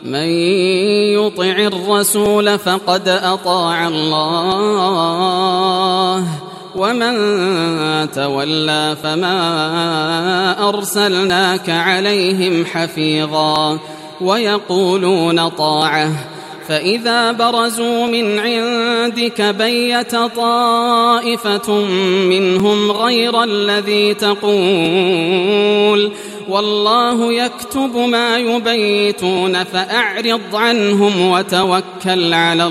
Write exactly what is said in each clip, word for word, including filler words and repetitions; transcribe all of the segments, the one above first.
من يطع الرسول فقد أطاع الله ومن تولى فما أرسلناك عليهم حفيظا ويقولون طاعة فإذا برزوا من عندك بيت طائفة منهم غير الذي تقول والله يكتب ما يبيتون فأعرض عنهم وتوكل على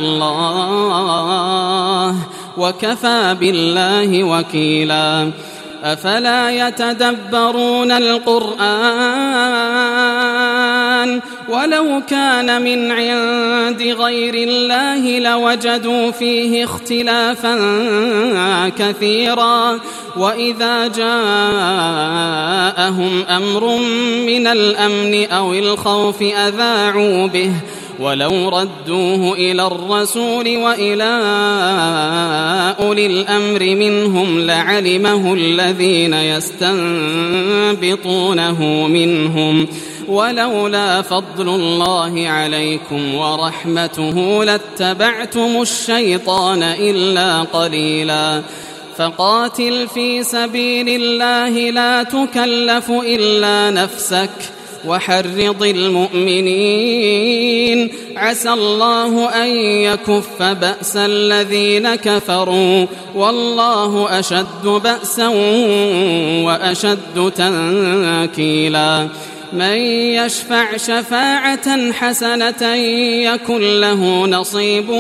الله وكفى بالله وكيلا أفلا يتدبرون القرآن ولو كان من عند غير الله لوجدوا فيه اختلافا كثيرا وإذا جاءهم أمر من الأمن أو الخوف أذاعوا به ولو ردوه إلى الرسول وإلى أولي الأمر منهم لعلمه الذين يستنبطونه منهم ولولا فضل الله عليكم ورحمته لاتبعتم الشيطان إلا قليلا فقاتل في سبيل الله لا تكلف إلا نفسك وحرض المؤمنين عسى الله أن يكف بأس الذين كفروا والله أشد بأسا وأشد تنكيلا من يشفع شفاعة حسنة يكن له نصيب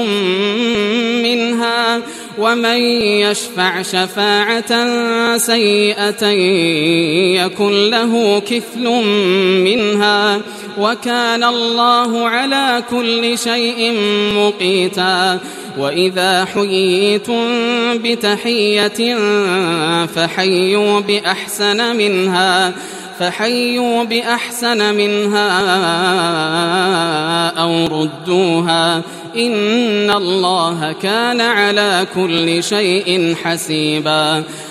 منها ومن يشفع شفاعة سيئة يكن له كفل منها وكان الله على كل شيء مقيتا وإذا حييتم بتحية فحيوا بأحسن منها فحيوا بأحسن منها أو ردوها إن الله كان على كل شيء حسيبا